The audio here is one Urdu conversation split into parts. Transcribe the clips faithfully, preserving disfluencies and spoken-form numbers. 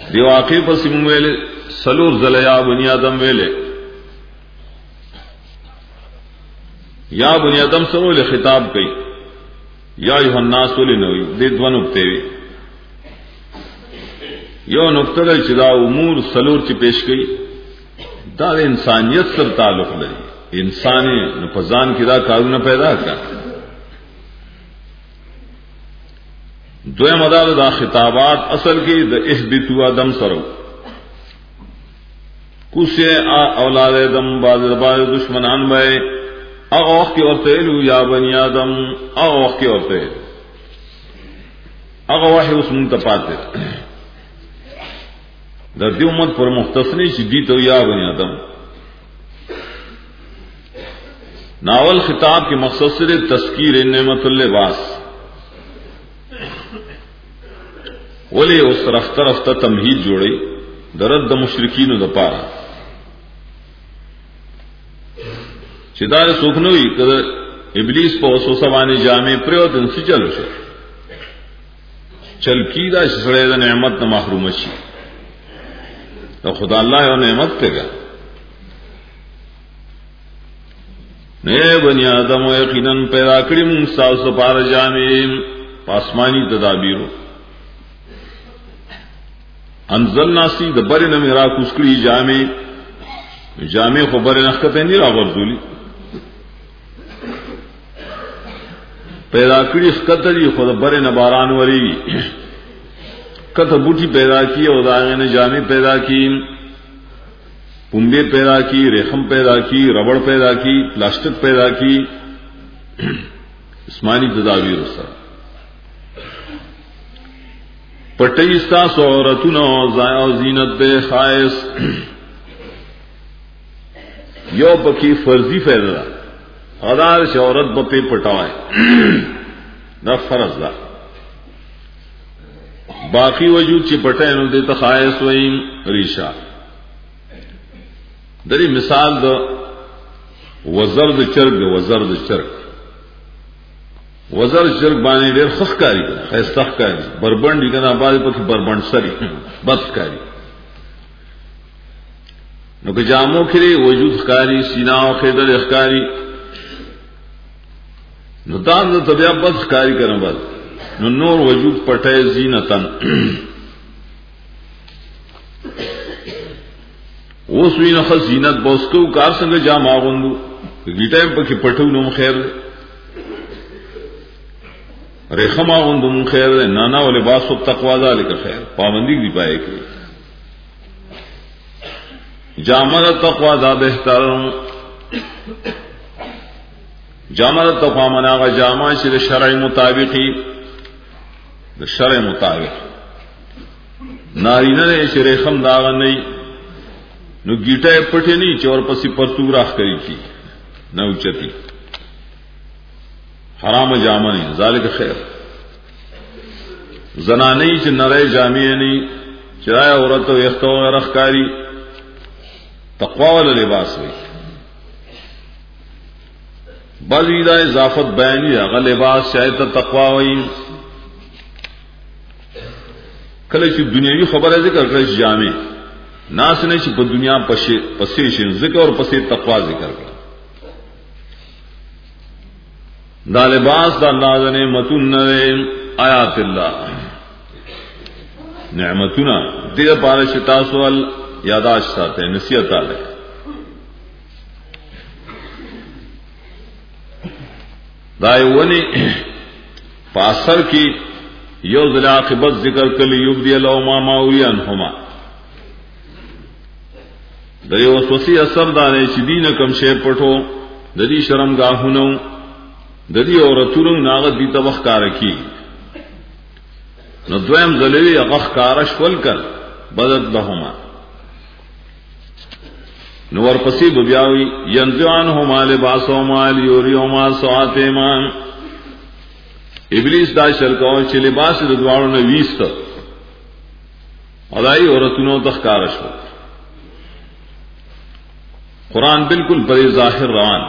دی واقع پس مویلے سلور زل یا بنی آدم ویلے یا بنی آدم سرول خطاب کئی یا ایوہ الناس ولی نوی دی دو نکتے وی یو نکتہ دا چدا امور سلور چی پیش کئی دا دا انسانیت سر تعلق لگی انسانی نفذان کی دا کارون پیدا کر دوے مدار دا خطابات اصل کی دا احبتو آدم سرو کسے اولاد آدم بعد بعد دشمنان بائے اغا وقت کی ورطیلو یا بنی آدم اغا وقت کی ورطیلو اغا وحی اس منتپاتے در دی امت پر مختصنی چی دیتو یا بنی آدم ناول خطاب کی مقصد سے تذکیر نعمت اللباس ولی اس رفتہ رفتہ تمہید جوڑی درد دا مشرکین دا پارا چدار سوکھنوئی کہ ابلیس پا وسوسہ بانی جامع پریو دن سی چلو شو چل کی دا سڑے دا نعمت نا محروم شی تو خدا اللہ ہے نعمت تے گا نئے بنی آدم و یقیناً پیدا کری منسا سپار جامع پاسمانی تدابیرو انزلنا سی د بری نمی را کسکڑی جامع جامع خو بری نخکتے نہیں را غرزولی پیدا کری خکتری خود بری نباران وری کت بوٹی پیدا کی او داغین جامع پیدا کی پنبے پیدا کی ریخم پیدا کی ربڑ پیدا کی پلاسٹک پیدا کی اسمانی تدابیر سر پٹیستا سورتنا و زینت دے خائص یو پکی فرضی فیضا غدار شورت بپے پٹوائے دا فرض دا باقی وجود چی پٹے نو دے تخائص ویم ریشا دری مثال دا وزر دا چرگ دا وزر دا چرگ وزر چرگ بانے دیر خخ کاری کنا خیستخ کاری بربند دی کنا بازی پاکی بربند سری بد کاری نو کہ جامو کھرے وجود خکاری سینہ و خیدر اخکاری نو دان دا طبیعہ بد خکاری کنا بد نو نور وجود پٹے زینتن وہ سوئی نخل زینت بوسکو کار سنگ جام آغندو گیٹائم پاکی پٹھو نوم خیر دے ریخم آغندو خیر دے نانا و لباس و تقوی ذالک خیر پابندی دی پائے کی جامع تقوی دا بہتر جامع تقوی مناغا جامع شر شرع مطابقی دا شرع مطابق نارینہ نے شر ریخم داغا نہیں نو گیٹا پٹے نہیں چور پسی پرتو راخ کری کی نہ اچتی حرام جامع نہیں ذالک خیر زنانی چ نرے جامع نہیں چرائے عورت و یختو غیرخ کاری تقوی والا لباس ہوئی بعض ایدہ اضافت بیانی اغا لباس شاید تقوی ہوئی کلچ دنیاوی خبر ہے ذکر کلچ جامع ناس نے چھ دنیا پسیشن ذکر اور پسی تقوی ذکر کر دا لباس دا اللہ دا نعمتن آیات اللہ نعمتنا دیر پارا شتاسوال یاداشت ساتے ہیں نصیحت آلے دائیونی پاسر کی یوز العاقبت ذکر کلی یبدی اللہ ما ماوی انہما دری وسوسی اثر دانے چی دین کم شے پٹھو دری شرم گاہنو دری عورتونو ناغت دی تبخ کارکی نو دویم ذلوی اغخ کارش ول کر بدت بہما نو ورپسی ببیاوی ینزعانہما لباسہما لیوریہما سواتہما ابلیس دا شرکاو چی لباس دوارو نویست ادائی عورتونو تخ کارش ول قرآن بالکل پری ظاہر روان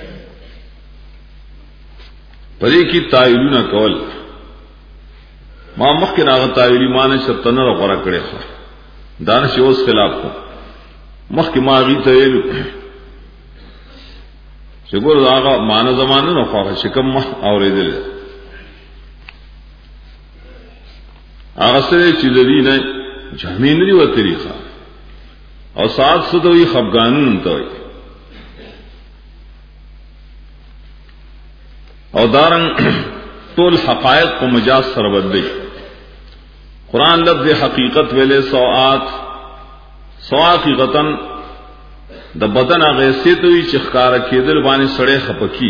پری کی تائلون کول ما مخکې راغ تاویلی معنی شرط نه غوړه کړې خو دانش اوس خلاف کو مخکې ما غي ته ویل چې ګور هغه معنی زمانه نه خو شکم ما اورېدل هغه سره چې د دې نه جامې نه دی و طریقه او سات ستوي خفغانون ته او دارن طول حقائق کو مجاز سره بدلی قرآن لفظ حقیقت ویلے سوآت سو حقیقتا د بدن هغه سیتوي چې ښکارا کېدل باندې سړې خپکی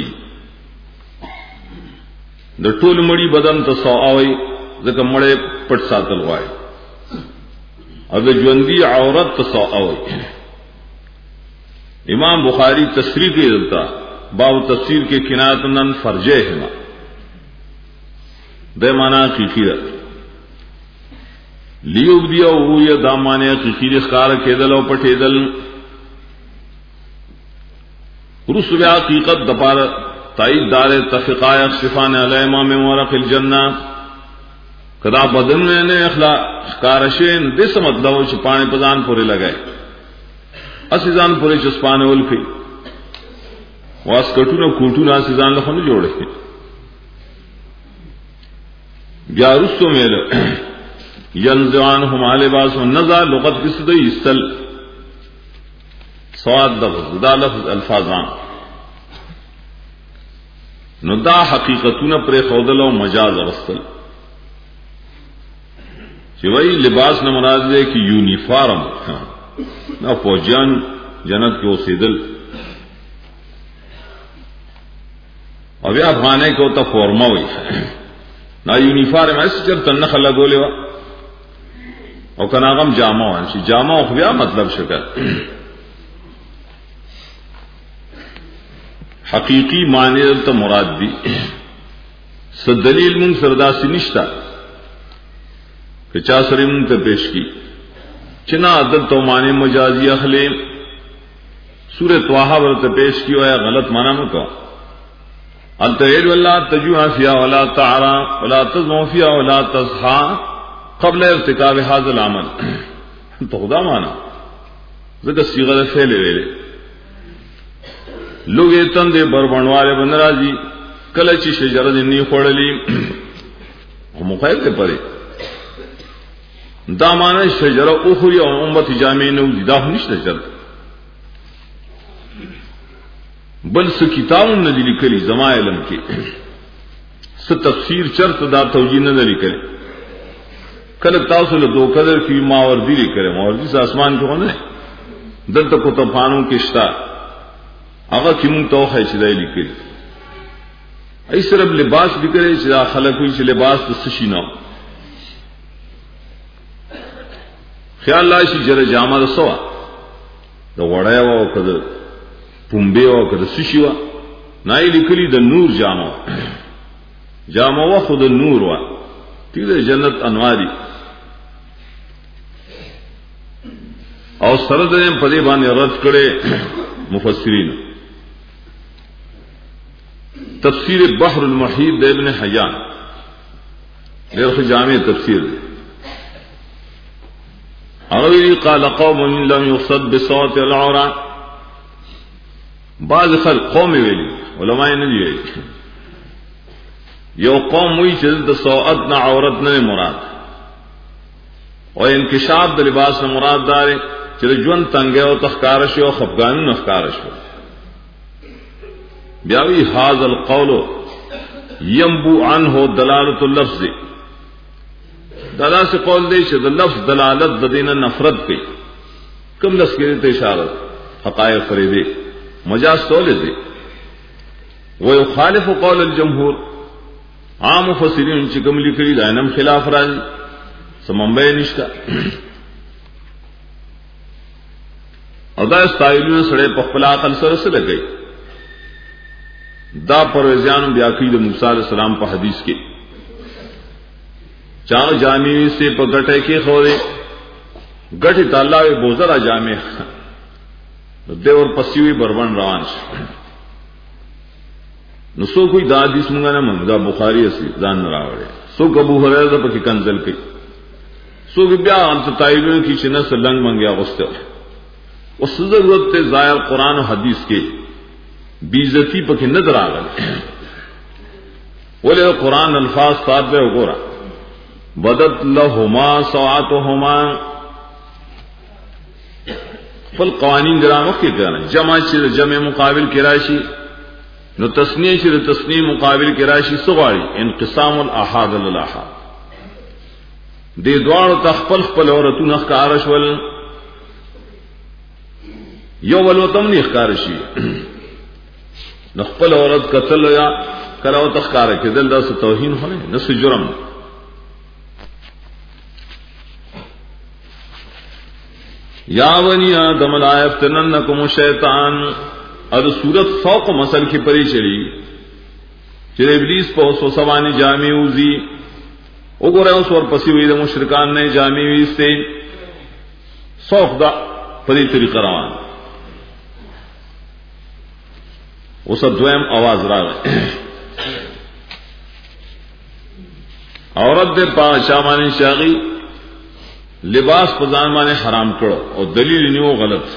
د ټول مړی بدن ته سوآوي ځکه مړې پټ ساتل غواړي او د ژوندۍ عورت ته سوآوي امام بخاری تصریح کوي دلته باب تفسیر کے کنایتن فرجے ہما دے مانا قیقیر لیوب دیا او یا دامانے قیقیر اخکار کېدل او پټېدل رسو بیا حقیقت دپار تائید دار تفقائے اخصفان علی امام ورق الجنہ کدا بدن میں نے اخلا اخکارشین دس مطلب چپانے پزان پورے لگائے اسیزان پورے چسپانے ولفی واس کټونه کوټونه سيزان له خنو جوړه بیا رسو مېل ينزعانهم لباس النزع لغت کسد استل سواد لفظ دا لفظ الفاظان نو دا حقیقتونه پر خودل او مجاز غسل چې وای لباس نه مراد دی کی یونیفارم نو فوجیان جنت کې اوسېدل او بیا افغانه کو ته فورما وي نا یونیفارم اس چرته نه خلګولې وا او کناغم جامه وان شي جامه خو بیا مطلب شکر حقیقی معنی ته مراد دی س دلیل مون سردا سنشتا کہ چا سره مون ته پیش کی چنا عدد تو معنی مجازی اخلی سورۃ طه ورته پیش کیو ہے غلط معنی مت کو التعيد ولا تجوع فيها ولا تعرى ولا تزمو فيها ولا تصحى قبل ارتكاب هذا العمل تو خدا مانا ذکر صيغه فعل ویلے لوگ تن دے بربنوالے بن راضی کله چې شجره دې خوړلې او مخایب ته پره دا معنی شجره او خو یو امت جامع نه ودا نشته چل بل س کتاب نه دي لیکلي زما علم کې س تفسیر چرته دا توجیه نه لیکلي کله تاسو له دوه قدر کې ماوردی لیکره ماوردی س اسمان کې نه دلته کو ته فانو کې شتا هغه چې مونږ توخه چې دی لیکلي ای صرف لباس لیکره چې خلک وي چې لباس د سشي نه خیال لاشي جره جامه رسوا د وړای و کده پومبه او کده سشي و نه لیکلي د نور جامه جامه و خود نور و تیله جنت انواري او سره د په دې باندې رد کړي مفسرین تفسیر بحر المحیط د ابن حیان ډېر جامع تفسیر دی اغوی قال قوم لم يقصد بصوت العورة بعض خلق قوم ویلی علماء نه دی یو قوم وی چې د صوت نه عورت نه مراد او انکشاف د لباس نه مراد دار چې ژوند تنګه او تخکار شي او خفقان نه ښکار شي بیا وی هاذ القول ينبو عنه دلاله اللفظ دلا سے قول دے چې د لفظ دلالت د دینه نفرت کوي کوم لفظ کې ته اشاره حقائق پرې دي مجاز تول دي و يخالف قول الجمهور عام مفسرین چې کوم لیکلي دا نم خلاف راځي سممبه نشته او دا استایلونه سره په خپل عقل سره سره لګي دا پرویزیانو بیا کې د موسی علیہ السلام په حدیث کې چاو جامع سے پگٹے کی خورے گٹھ تالا بوزرا جامع دے اور پسیوی بربن روانش نسو کوئی دا حدیث منگا نہ منگا بخاری اسی زان راوڑے سو ابو ہریرہ پکې کنزل کوي سو بیا انت تایلوں کی چنس لنگ منگیا غستے اس ضرورت تے ظاہر قرآن و حدیث کے بیزتی پکې نظر آگئے بولے قرآن الفاظ صاحب ہے گورا بدت لہما سواتہما فل قوانین گرام وقت کے کہنا جمع چر جمع مقابل کی راشی نو تسنیہ چر تسنیہ مقابل کی راشی سغاڑی انقسام الاحاد الاحاد دے دوار تخپل خپل عورتون اخکارش ول یو ولوتم نی اخکارشی نخپل عورت قتل یا کلاو تخکار کے دل دا سے توہین ہونے نس جرم یا بنی آدم لا یفتننکم الشیطان اد صورت فوق مسل کی پری چلی چر ابلیس پہ اس وسوانی جامع اوزی او گو رہے اس اور پسی ہوئی دا مشرکان نے جامع اوزی سے سوق دا پری طریقہ روان اس دویم آواز را گئے عورت دے پا شامانی شاغی لباس پزان مانے حرام کرو اور دلیل نیو غلط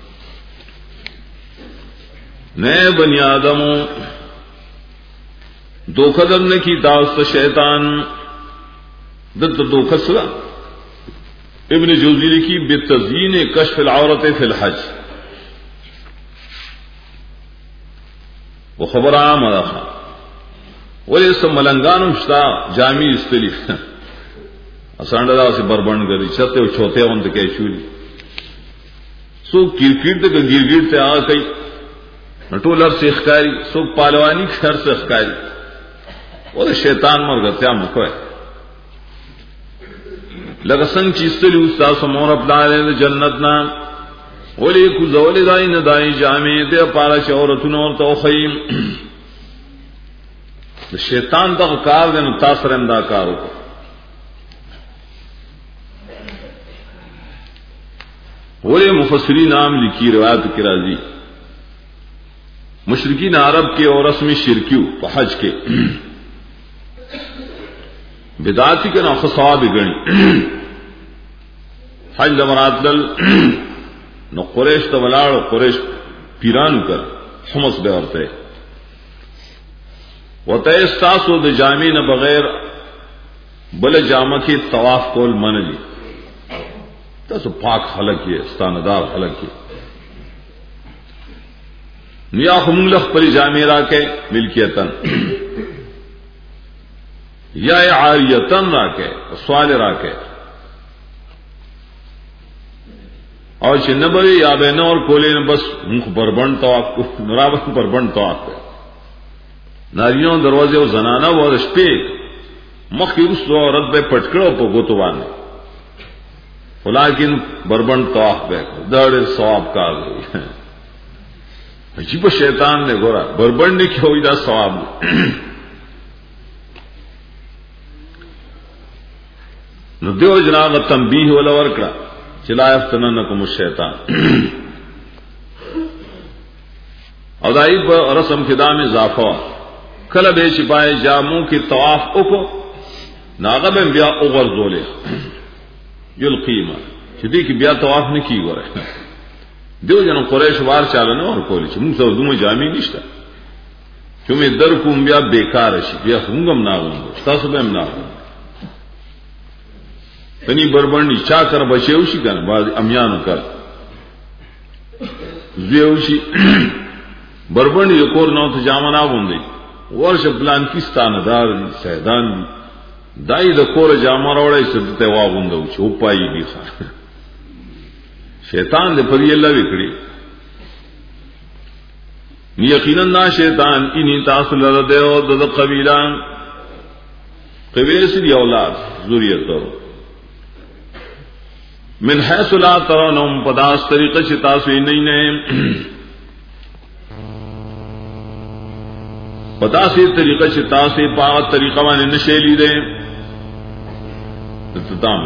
نئے بنی آدموں دو قدم نے کی داست شیطان دت دو خسرا ابن جوزی لکھی بتزیین کشف العورت فی الحج وہ خبر عام رکھا ولی اس ملنگانو شتا جامع استلی اسانڈا سے بربند کری چھتے و چھوتے ہوں تو کہ چولی سو کرکٹ تک گرگٹ تے آ گئی نٹولر سے اخکاری سو پالوانی گھر سے اخکاری وہ شیطان مر گا تیا مکوئے لگا سنگ چیستلی استا سمور اپنا لے جنت نام ولی کو زولی دائی ندائی جامع دے پارا چورتون اور توخیم شیطان تا کار دے نو تاثر امدا کارو کو ولی مفسرین نام لکھی روایت کی راضی مشرکین عرب کے اور رسمی شرکیو پا حج کے بدعاتی کے نوخ ثواب گنی حج دمرات لل نو قریش تا ولاڑ و قریش پیرانو کر حمص بے ورتے و تے استاسو د جامع نہ بغیر بل جامع کی طواف کول من لی تاسو پاک خلق یہ استاندار خلق یہ نیا خملخ پر جامع را کے ملکیتن یا عاریتن را کے سوال را کے اور چنبری یا بین اور کولے نے بس منہ پر بن طواف نرابن پر بن طواف ہے ناریوں دروازے و زنانا و رشپے مخی اس عورت بے پٹکڑوں پہ گوتوان لیکن بربند طواف بے دڑ ثواب کار گئی عجیب شیطان نے گورا بربند نے کیا ہوئی دا ثواب نو دیو جناب تنبیہ ولا ورکڑا چلا یفتننکم الشیطان اور دائی پر رسم خدا میں اضافہ کل بے چھپائے جاموں کی طواف اکو ناغب بیا اغر زولے یلقیمہ چھدی کی بیا طواف نہیں کی گو رہے دیو جنو قریش وار چالنے اور کولی چھو منگ سردوں میں جامعی نشتا چھو میں در کم بیا بیکار شی بیا خونگم ناغم گو ستاسو بیم ناغم تنی بربندی چا کر بچیوشی کن بعد امیانو کر زیوشی بربندی یکور نو تو جامع ناغم دی ورش پلان کستان دار دی سیدان دی دائی دا کور جامع روڑای سدتے واغم دو چھو پائی بھی خواہ شیطان دے پری اللہ وکڑی یقیناً نا شیطان انی تاصل ردے و دا قبیلان قبیل سے دی اولاد ذریت دو من حیث لا ترونہم پداس طریقہ چتاسوی نہیں نئے پتا سے طریقہ چتا سے پاغت طریقہ وانے نشیلی دے اتتام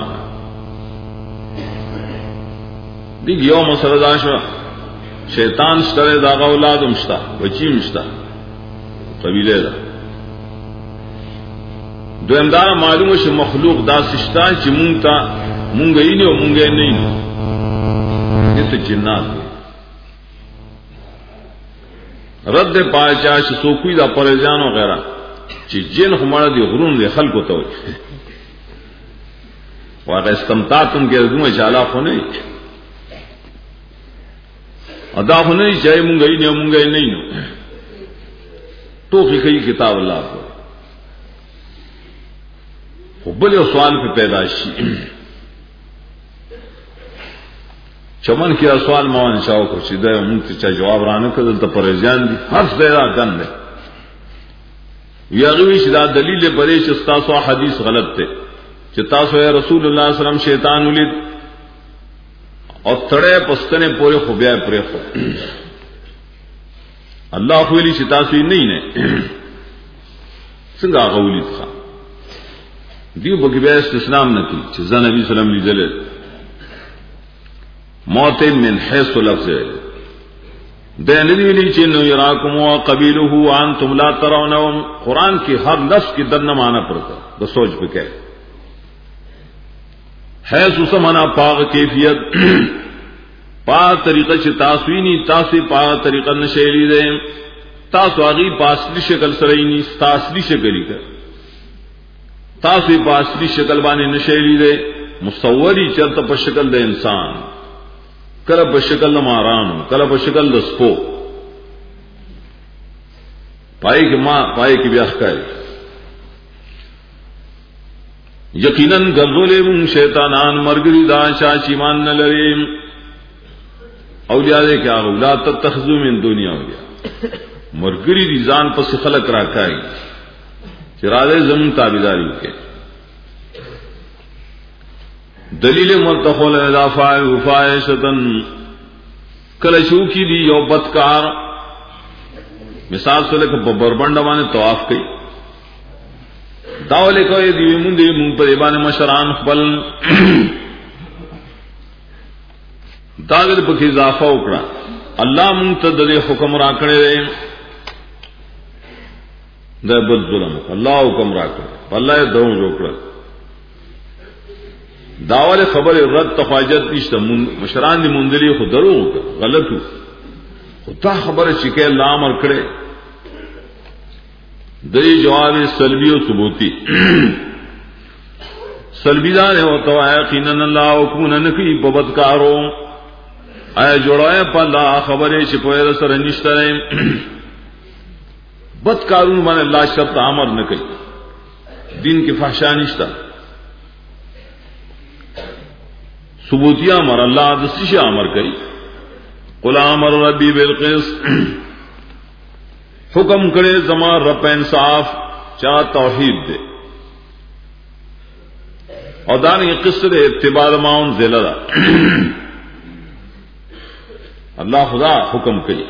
دیکھ یو مسئلہ داشوا شیطان شترے داغا اولاد مشتا بچی مشتا قبیلے دا دوامدار معلوم سے مخلوق دا سشتا چ مونتا مونگا ہی نہیں ہو مونگے نہیں یہ تو جنات رد پاچا سوکوی دا پریزان وغیرہ چی جن ہمارا دی غرون دے خلق ہوتا ہوئی واقع استمتاع تم کے ردوں چالا خو نہیں ادا خو نہیں چاہے مونگا ہی نہیں مونگا ہی نہیں نو تو خی کتاب اللہ کو بلے سوال پہ پیدائشی چمن کیا سوال موان چاہو کو سیدھا منت چاہ جواب رانے کا دلتا پریزیان دی ہر سیدہ گن دے یاغوی شدہ دلیل برے چستاسو حدیث غلط تے چتاسو ہے رسول اللہ علیہ وسلم شیطان ولید اور تڑے پستنے پورے خوبیائے پورے خوب اللہ خویلی چتاسوی نہیں نے سنگا غولید خواہ دیو بکی بے استسلام نکی چیزا نبی صلی اللہ علیہ وسلم لی جلد موت من حیث لفظ ہے دین دیولی چینو یراکم و قبیلہو وانتم لا ترونہم قرآن کی ہر لفظ کی در نمانا پڑتا بس سوچ پہ کہے حیث اسمانا پاغ کیفیت پاغ طریقہ چی تاسوینی تاسی پاغ طریقہ نشیلی دے تاسو آگی پاسلی شکل سرینی تاسلی شکلی کر تاسی پاسلی شکل بانے نشیلی دے مصوری چرتا پر شکل دے انسان کل پر شکل مارانو کل پر شکل دسپو پائے کی ماں پائے کی بیاخ کاری یقیناً گردولے من شیطانان مرگری دا چاچی مان نلریم اولیاء دے کیا لا تتخذو من دنیا اولیاء مرگری دی زان پس خلق راکائی چرادے زمین تابداری کے دلیل مرتخول اضافہ وفائشتن کلشو کی دی یو بدکار مثال سے لکھ بربنڈوانے طواف کی داولے کو یہ دیوی من دیوی من پر ایبان مشران خبل داغل پکی اضافہ اکڑا اللہ منتدل حکم راکڑے رہے دے بد ظلم اللہ حکم راکڑے اللہ دون روکڑا داول خبر رد تخواجت نشتا مشران دی مندلی خود درو غلط ہو خدا خبر چکے اللہ امر کھڑے دری جواب سلبی و ثبوتی سلبی دار ہوتا ہے یقیناً اللہ حکم نکی ببدکارو آئے جوڑائے پا اللہ خبر چپوئے سر نشتا رہے بدکارون من اللہ شرط امر نکی دین کی فحشا نشتا ثبوتیہ امر اللہ دستش امر کری قل امر ربی بالقسط حکم کرے زمان رب انصاف چاہ توحید دے اور دانی قصر اتباع معاون ذلہ اللہ خدا حکم کری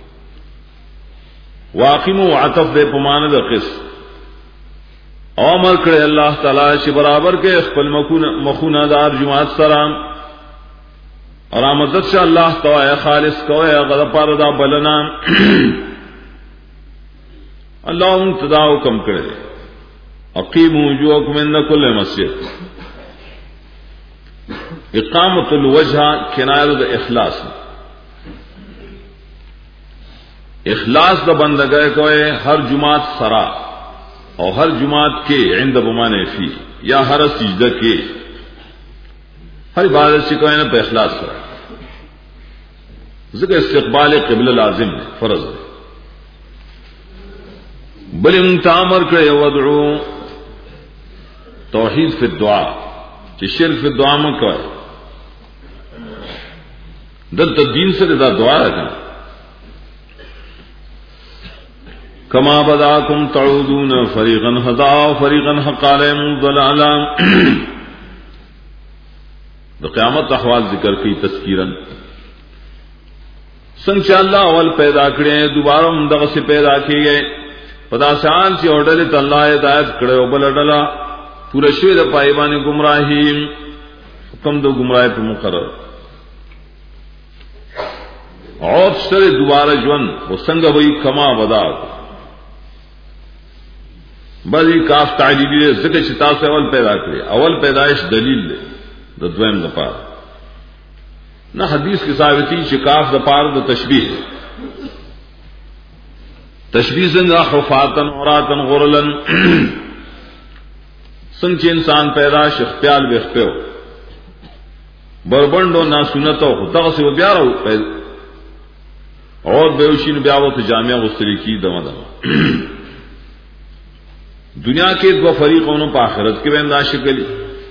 واقیم و عطف دے پمان دا قسط امر کرے اللہ تعالی سے برابر کے خپل مخونہ دار جماعت سلام اور آمدت سے اللہ تعالی خالص کوئے غدپار دا بلنا اللہ امتدا حکم کرے اقیم وجوہکم عند کل مسجد اقامت الوجہ کنایہ دا اخلاص اخلاص دا بندگاہ کوئے ہر جماعت سرا اور ہر جماعت کے عند بمانے فی یا ہر سجدہ کے ہر عبادت سے کوئے نا پہ اخلاص سرا ذکر استقبال قبل لازم ہے فرض ہے بل امتامر کرے ودعو توحید فی الدعا کہ شرک فی الدعا میں کوئے دل تدین سے دا دعا رکھنا کما بداکم تعودون فریقا ہدا فریقا حق علیہم الضلالہ دا قیامت احوال ذکر کی تذکیرا سنگ اللہ اول پیدا کرے دوبارہ مندغ سے پیدا کیے گئے پدا سان سے اوڈلے تو اللہ ہدایت کرے او بل ڈلا پورا شوی دا پائبان گمراہی حکم دو گمراہ پہ مقرر اور سر دوبارہ جون وہ سنگ ہوئی کما بدا بلی کاف تعلیلی دے ذکر چتا سے اول پیدا کرے اول پیدائش دلیل دے دا دویم دا پار نہ حدیث کی ثابتی چکاف دا پار دا تشبیح تشبیح سنگا خفاتن عوراتن غرلن سنگ چی انسان پیدا شخپیال بیخپیو بربندو نا سنتو خطاق سے وہ بیارو اور بیوشین بیاو تو جامعہ غستری کی دم دم دنیا کے دو فریقوں پا آخرت کے بین دا شکلی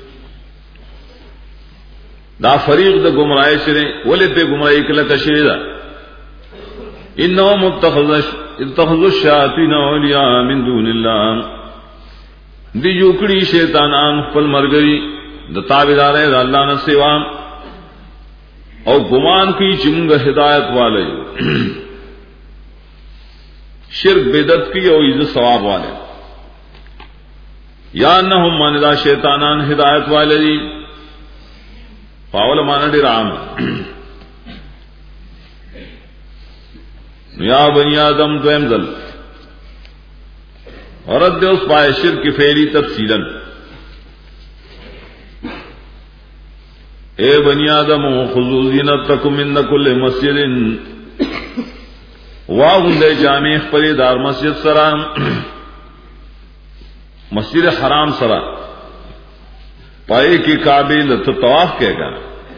دا فریق دا گمراہ شرے ولی پہ گمراہی کلک شرے دا انہم اتخذوا الشیاطین اولیاء من دون اللہ دی جوکڑی شیطانان پل مرگری دا تابدار ہے دا اللہ نے سوا اور گمان کی چمنگ ہدایت والے شرک بدعت کی اور عزت ثواب والے یا انہم ماندا شیطانان ہدایت والے دی پاول مانا ڈی رام یا بنی آدم دویم دل عورت دے اس پائے شرک کی فیری تفصیلا اے بنی آدم خذوا زینتکم عند کل مسجد واغندے جامع خپل دار مسجد سرام مسجد حرام سرا پائے کی کعبے لت طواف کہے گا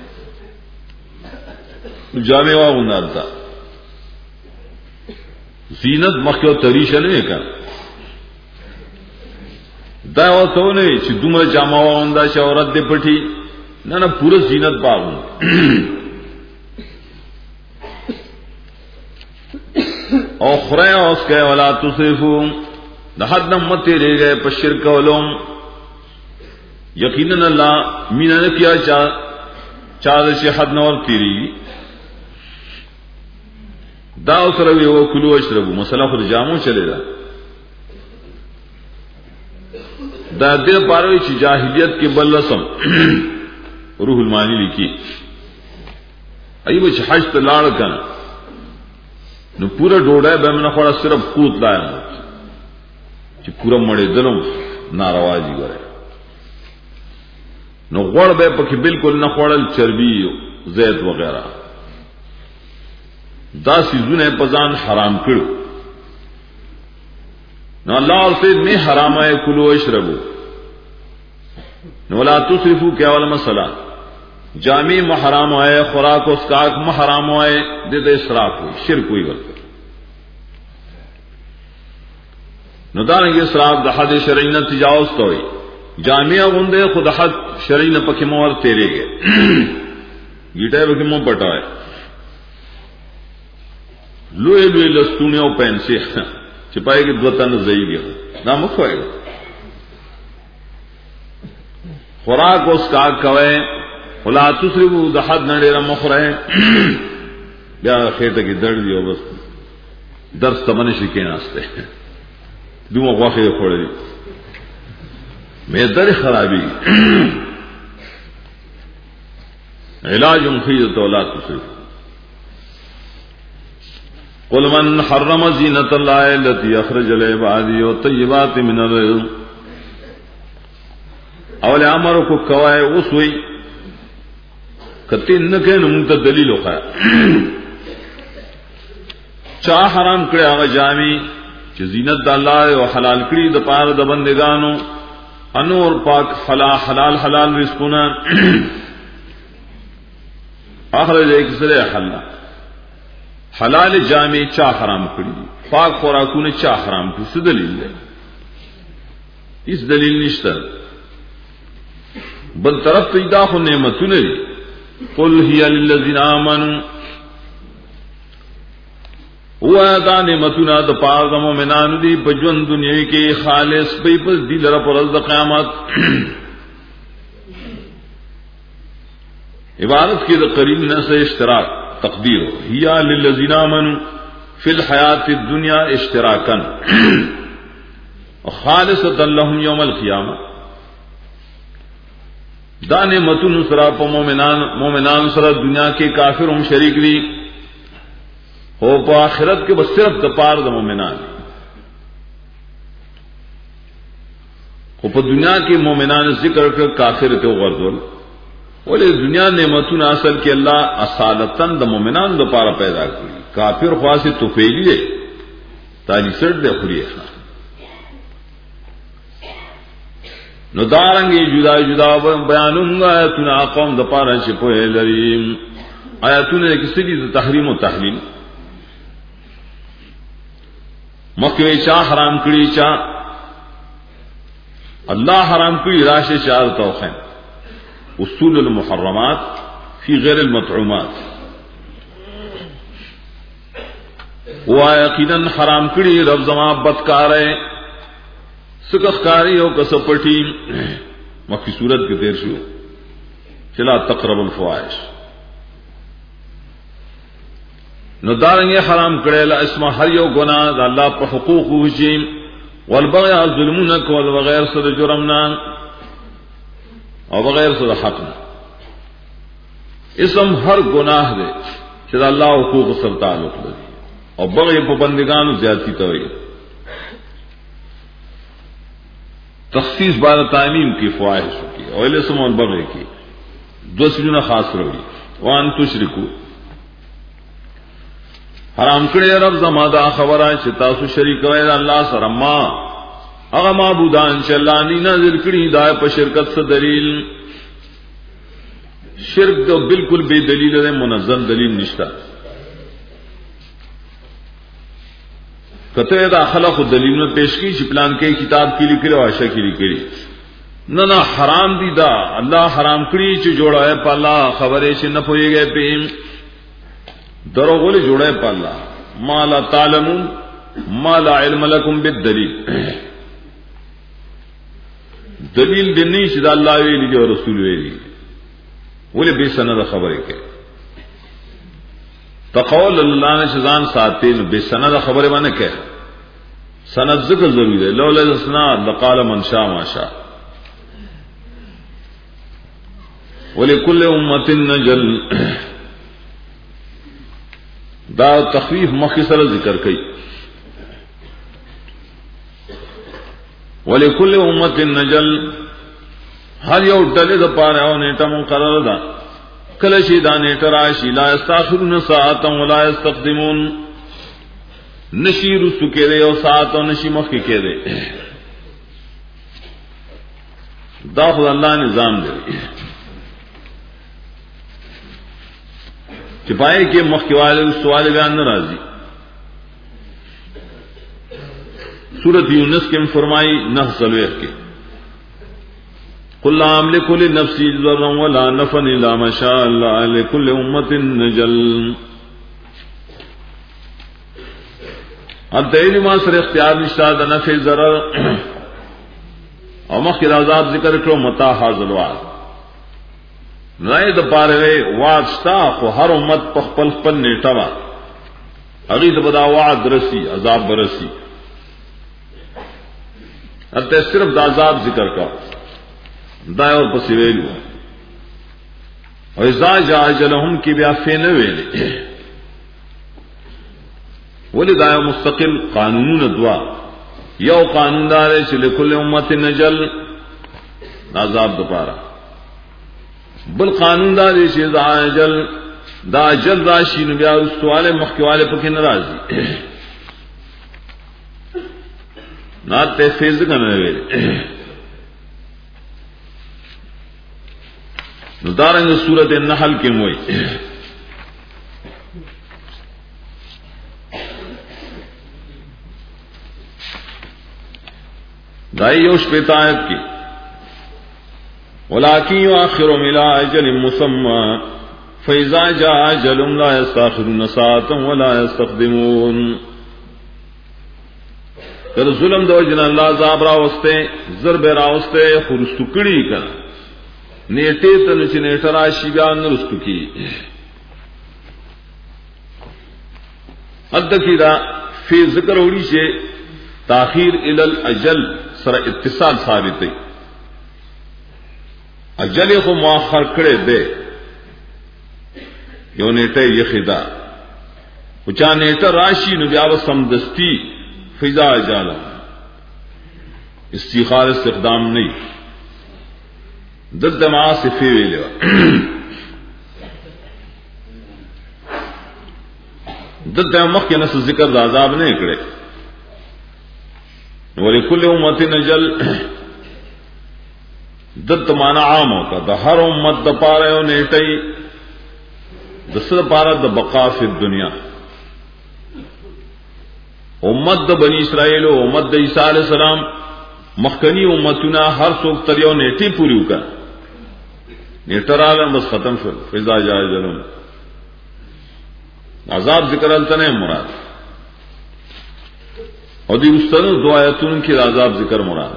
جامع واغندہ زینت مخیو تریشہ نہیں کہا دا وتو نه چې دومره جامه واندا چې عورت دې پټي نه نه پوره زینت پاو او خره اوس کې ولا تصفو د حد مت لري گئے په شرک ولوم یقینا الله مینا نه کیا چا چا د شي حد نور تیری دا سره یو کلو اشربو مسله خو جامو چلے دا دا دل پاروی چی جاہلیت کے بل رسم روح المانی لکھی ایو چی حج تا لاڑ کن نو پورا ڈوڑا ہے بیمنا خوڑا صرف قوت لایا چی پورا مڑے دلوں ناروازی گرے نو غوڑ بے پکی بالکل نہ خوڑل چربی زیت وغیرہ دا سیزون پزان حرام کرو نو اللہ اور سید میں حرام ہے کلو اشربو نو لا تصرفو کیا والا مسئلہ جامع محرام ہے خوراک اس کا محرام ہے دے دے اسراف ہوئی شرک ہوئی وقت نو دانگی اسراف دا حد شرعینا تجاوز تو ہوئی جامع غندے خود حد شرعینا پکی مور تیرے گئے گیٹائے پکی مو پٹائے لوئے لوئے لستونے او پینسے چپائے گی دو تن زئی گیا نہ مکھوائے گا خوراک اس کا کوئے ولا تصرفو د حد نڑے را مخرے بیا خیته کی درد دیو بس درس تمنے شکے ناستے دوما غوخے کھوڑے میں در خرابی علاج فیض ولا تصرفو قل من حرم زینت اللہ التي اخرج لعباده والطیبات من الرزق اول امر کو کوائے اس ہوئی کتے نہ کہ منت دلیل ہوخا چا حرام کرے آغا جامی چ زینت اللہ و حلال کری د پار د بندگانو انور پاک حلال حلال حلال رزقنا اخرج ایک سرے حلال حلال جامع چا حرام کری پاک خوراکوں نے چا حرام کی اس دلیل ہے اس دلیل نشتر بل طرف پیدا خو نعمتوں نے قل ہی للذین آمنوا ہوا دا نعمتنا دا پاک دا مومنان دی بجون دنیا کے خالص بی پر دی لرا پر از دا قیامت عبارت کی دا قریب نسا اشتراک تقدیر ہیا للذین آمنوا فی الحیات الدنیا اشتراکا خالصتا لهم یوم القیامہ دانے متن سرا پا مومنان مومنان سرا دنیا کے کافر ہم شریک دی ہو پا آخرت کے بس صرف دپار دا مومنان خو په دنیا کې مؤمنان ذکر کړ کافر ته وغورځول ولې دنیا نعمتونه اصل کې الله اصالتن د مؤمنانو لپاره پیدا کړی کافر خاصه توفیلی دی تاجی سر دے خریه نو دارنگی جدا جدا بیانونگا آیتنا قوم دا پارا چپوئے لریم آیتونه کسی دی تحریم و تحلیل مکوی چا حرام کری چا اللہ حرام کری راش چار توخین اصول المحرمات فی غیر المطعومات وہ یقیناً حرام کری رب زما بدکارے سکخکاری ہو کسپٹی مکی صورت کے تیر شو چلا تقرب الفواحش نو دارنگے حرام کرے لا اسما ہر یو گناہ دا اللہ پر حقوق وجیم والبغی ظلمونک والبغیر صد جرمنا اور بغیر صد حقنا اسم ہر گناہ دے چلا اللہ حقوق سر تعلق دے اور بغی پابندگان زیادتی توئی تخصیص بار تعمیم کی فواہش کی اور اسم اور بغی کی دو سجنہ خاص روی وان تشرکو حرام کرے رب زما دا خبرہ چ تاسو شریک وے اللہ سره ما هغه معبودان چې الله نه نازل کړي دا په شرکت څخه دلیل شرک تو بالکل بے دلیل ہے منظم دلیل نشتا کته دا خلق دلیلونه پیش کی چې پلان کې کتاب کې لیکل او عاشق کې لیکل نه نه حرام دي دا الله حرام کړی چې جوړه ہے په الله خبره چې نه پويږي په دروغله جوړه ہے په الله ما لا تعلمون ما لا علم لكم بالدلیل دلیل دې نه چې الله ویلي او رسول ویلي ولې به سند خبره کې تقول اللہ نے شزان ساتین بے سند خبر باندې کې سند ذکر ضروری ہے لولا الاسناد لقال من شاء ما شاء ولكل امه نجل دا تخفیف مختصر ذکر کړي ولكل امه نجل ہر یو ډلې د پاره او نیټه مقرره ده کله شي دا نیټه راشي لا استاخرون ساعتا ولا يستقدمون نشي رسو کېده او ساعت او نشي مخ کې کېده دا خو الله نظام دی چې پای کې مخ کې والے سوال بیان ناراضي سورۃ یونس کې فرمایي نه سلوه کې قل لا املك لنفسي ضرا ولا نفعا الا ما شاء الله لكل امه نجل اب دایلی ما سره اختیار نشته د نفع ضرر او مخکې عذاب ذکر کړو متا حاصل واد نه د پاره واسطه خو هر امت په خپل خپل نیټه وا هغه د بدا وعد رسی عذاب برسی ته صرف د عذاب ذکر کا دا اور پس ویلو او اذا جاء اجلهم کی بیا فین ویل ولی دا مستقل قانون دوا یو قانون دار چې لكل امه نجل عذاب دوباره بل قانون دار چې دا اجل دا اجل راشي نو بیا سوال مخکواله پکې ناراضي نه ته فیض کنه ویل نو دارنگ سورت النحل کے موئی دائی یوش پیتا آیت کی وَلَكِنْ يُؤَخِّرُهُمْ إِلَىٰ أَجَلٍ مُّسَمًّى فَإِذَا جَاءَ أَجَلُهُمْ لَا يَسْتَأْخِرُونَ سَاعَةً وَلَا يَسْتَقْدِمُونَ کر ظلم دو جن اللہ عذاب راوستے ضرب راوستے خرستو کڑی کنا نیٹے تن چې نیټه راشي بیا نرستو کی حد کی دا فی ذکر وړي چې تاخیر ال الاجل سره اتصال ثابت دی اجل خو مؤخر کړي دی یو نیټه یې خدا او چا نیټه راشي نو بیا وسم دستی فضا اجاله استخار استخدام نہیں دل دماغ سے فیوی لے دل دماغ کے نس ذکر عذاب نہیں کرے وَلِكُلِّ أُمَّةٍ أَجَلٌ دت مانا عام ہوتا دا ہر امت دا پارے ہو نیٹئی دسر پارا دا بقا فی الدنیا امت دا بنی اسرائیل و امت دا عیسیٰ علیہ السلام مخکنی امتنا ہر سوک تریو نیٹی پوری ہوکا نیٹر آگا بس ختم شد فضا جائے جلون عذاب ذکر التنے مراد اور دی استدن دو آیتون کی عذاب ذکر مراد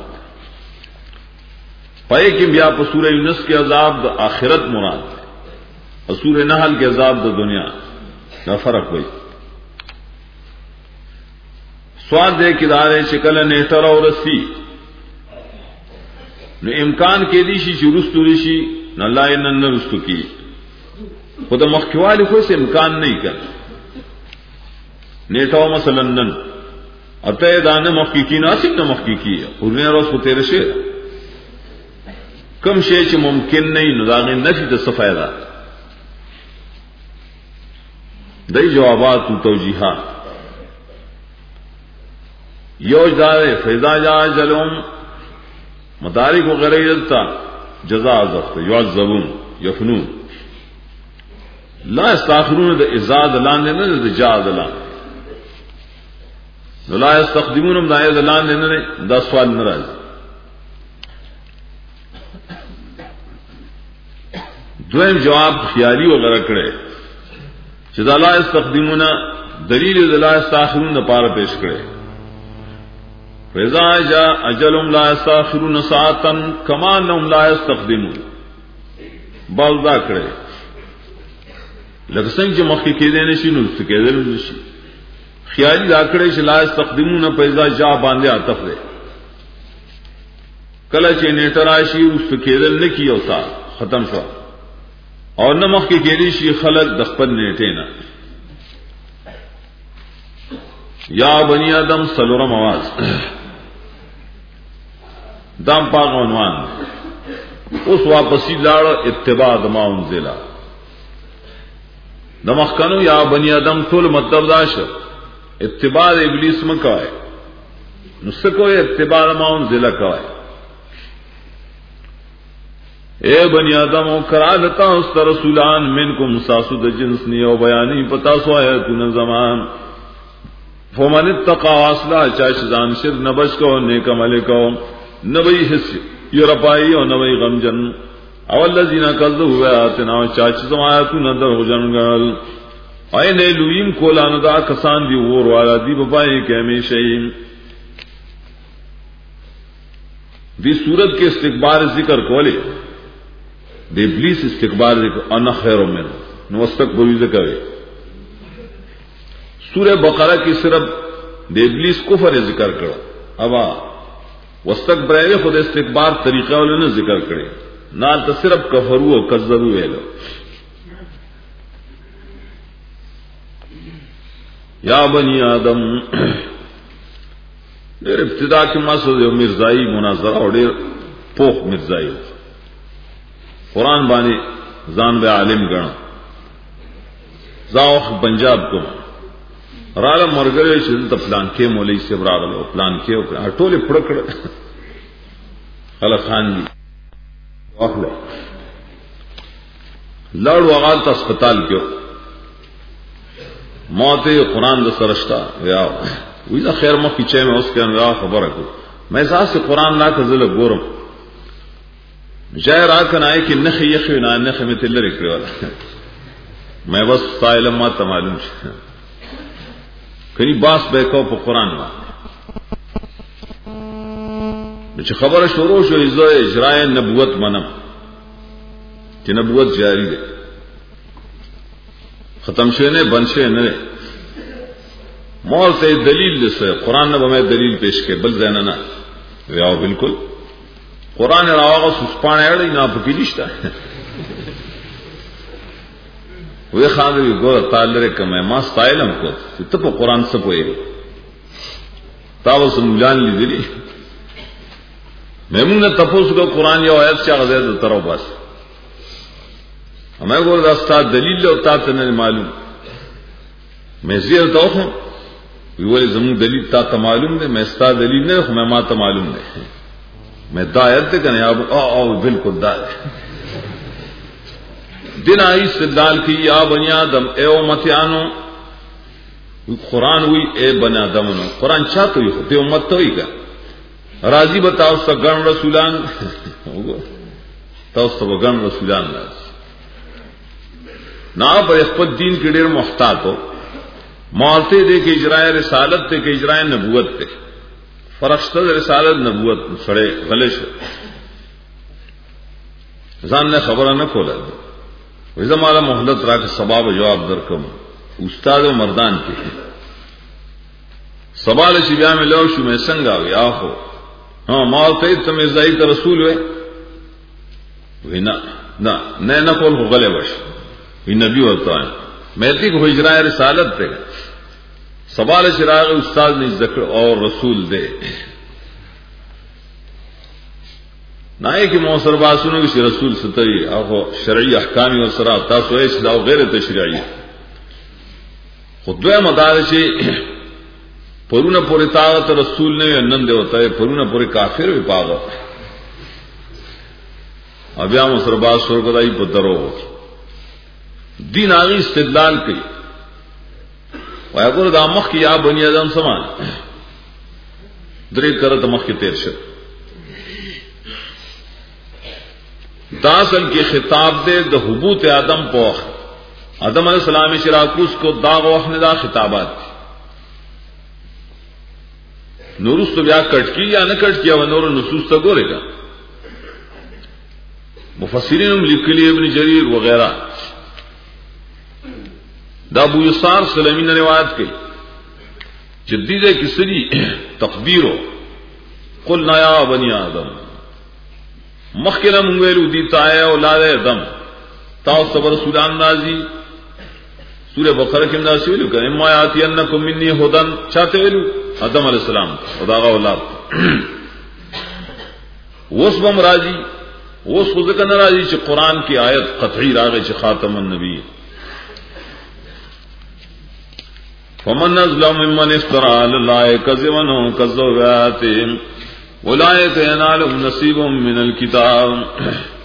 پائے کہ بیا سورہ یونس کے عذاب دا آخرت مراد ہے اور سورہ نحل کے عذاب دا دنیا نہ فرق ہوئی سواد دے کدارے شکل نیٹر اور رسی نو امکان کے دیشی چی رستو ریشی نہ لائے نہ رستو کی خود مخوالی کوئی سے امکان نہیں کر نیٹاو مثلا نن اتہ دان مخی کی ناسک نہ مخی کی پورنے روز کو تیرے شیر کم شے چ ممکن نہیں نداغ نفی تو سفیدہ دئی جوابات توجیحات یوج دار فیضا جا جلوم مدارک وغیرہ جلتا جزا ضبط یعذبون یفنون لا استاخرون دا ازاد لان دینا دا جاد لان لا استقدمون دا ازاد لان دینا دا سوال نراز دویم جواب خیالی وغیرہ کرے چدا لا استقدمون دلیل دا لا استاخرون دا پارا پیش کرے فَإِذَا جَاءَ أَجَلُهُمْ لَا يَسْتَأْخِرُونَ سَاعَةً كَمَا أَنَّهُمْ لَا يَسْتَقْدِمُونَ بالدا کرے لکه څنګه چې مخکې کېدې نشي نو څه کېدل نشي خیالي دا کړې چې لا يَسْتَقْدِمُونَ فَإِذَا جَاءَ باندې عطف ده کله چې نیټه راشي او څه کېدل نه کیو تا ختم شو او نه مخکې کېدې شي خلق د خپل نیټه نه یا بنی آدم سلورم آواز دام پاک عنوان اس واپسی لاڑ اتباع دما انزلا دمخکنو یا بنی آدم طول مطلب داش اتباع ابلیس مکوائے نسکو اتباع دما انزلا کوائے اے بنی آدم او کرا لتا است رسولان منکم ساسو د جنس نیو بیانی پتا سو آیتون زمان فمن اتقا واصلہ چاش زان شر نبش کو نیک عمل کو نبی حس یرپائی اور نبی غمجن اولذین کذبوا آیاتنا چاچ سمایتنا در جنگل این لویم کولان دا کسان دی اور والا دی بپائی کہ ہمیشہ دی صورت کے استقبال ذکر کولے دی ابلیس استقبال ذکر انا خیر من نو استقبال ذکر سورہ بقرہ کی صرف دی ابلیس کفر ذکر کرو ابا واستکبر خود استکبار طریقہ والے نے ذکر کرے نہ تو صرف کفرو و کذبو ویلو یا بنی آدم دیر ابتدا کی مقصد مرزائی مناظرہ اور دیر پوخ مرزائی قرآن بانی زان بے عالم گنا زاوخ پنجاب کو رالا مرگرے چلتا پلان کے مولی سے براغلو پلان کے اٹولے پڑکڑ خلق خان دی واخلے لڑ وغال تا اسپتال کیو موت قرآن دا سرشتا ویا ویزا خیر مخ پیچھے میں اس کے اندر خبر رکھو میں ساتھ سے قرآن لا کر ذلک گورم جائے راکن آئے کہ نخی یخی نا نخی میں تلر اکڑی والا میں بس سائلم ما تمالون چھے کنی باس بے کو پا قرآن ما چھ خبر شروع شو ازو اجرائے نبوت منم چھ نبوت جاری دے ختم شونے بند شونے مول تے دلیل لسے قرآن نبا میں دلیل پیش کے بل زیننا ویاو بالکل قرآن راواغا سسپانے اڑی نا پکی نشتا ہے وہ خاندر گور تعالی کمے ما ستائلم کو تپ قرآن سپوئے تاو سمجان لی دلی میمون نے تپوس کو قرآن یا آیت سے غزیر ترو بس ہمیں بول راستا دلیل ہوتا تو نہیں معلوم میں زیر تو ہوں بولے زمون دلیل تا تو معلوم دے میں استا دلیل نہیں میں ماں تو معلوم دے میں دایت کہنے اب او بالکل دا دن آئی استدلال کی یا بنی آدم اے امتیانو قرآن ہوئی اے بنی آدم قرآن چاہت ہوئی خود امت تو ہوئی کا راضی بتاؤ اس کا گن رسولان تو اس کا گن رسولان نہ پر اخبت دین کے ڈیر محتاط ہو معالتے دے کے اجرائے رسالت تے کے اجرائے نبوت تے فرشتہ رسالت نبوت سڑے غلش زان نے خبرہ نہ کھولا دے زمانہ محلت را کے سباب جواب در کم استاد و مردان کے سوال شبیا میں لو شو میں سنگا ہوئی آخو ہاں معالتے تم ازائی کا رسول ہوئے وہی نہ نہ نہ کول کو غلے بش وہی نبی ہوتا ہے میتی کو اجرائے رسالت تے سوال چراغ استاد نے ذکر اور رسول دے نہ کہ موثر باسنوں کی رسول ستری آخو شرعی احکامی اور سرا تاسو اسلاو غیر تشریعی خود مدارشی پرونا پوری طاقت رسول نے نندے ہوتا ہے پرونا پوری کافر بھی پاگا ابیا موثر باسور کو دائی پترو دین آگی استدلال کی ویقول دا مخ کی یا بنی آدم سمان دریک کرت مخ کی تیر شد داسل کی خطاب دے دا حبوت آدم پوخ آدم علیہ السلام شراکوس کو داغ وحن دا خطابات نورس تو بیا کٹ کی یا نہ کٹ کیا وہ نور نصوص تا گورے گا مفسرین ام لکلی ابن جریر وغیرہ دا ابو یسار سلمی نے روایت کی جدید کسری تقدیر ہو قلنا یا بنی آدم مخکنا منگویلو دیتا ہے اولاد دم تاو صبر سولان نازی سورہ بقرہ کی امداسی ویلو کہ اما آتی انکم منی ہدن چاہتے ویلو آدم علیہ السلام خداغا اولاد وس بم راجی وس خود کا ناراضی چ قرآن کی آیت قطعی راغے چ خاتم النبی فمن ازلم ممن افترى على الله كذبا كذب بآياته اولئك ينالهم نصيب من الكتاب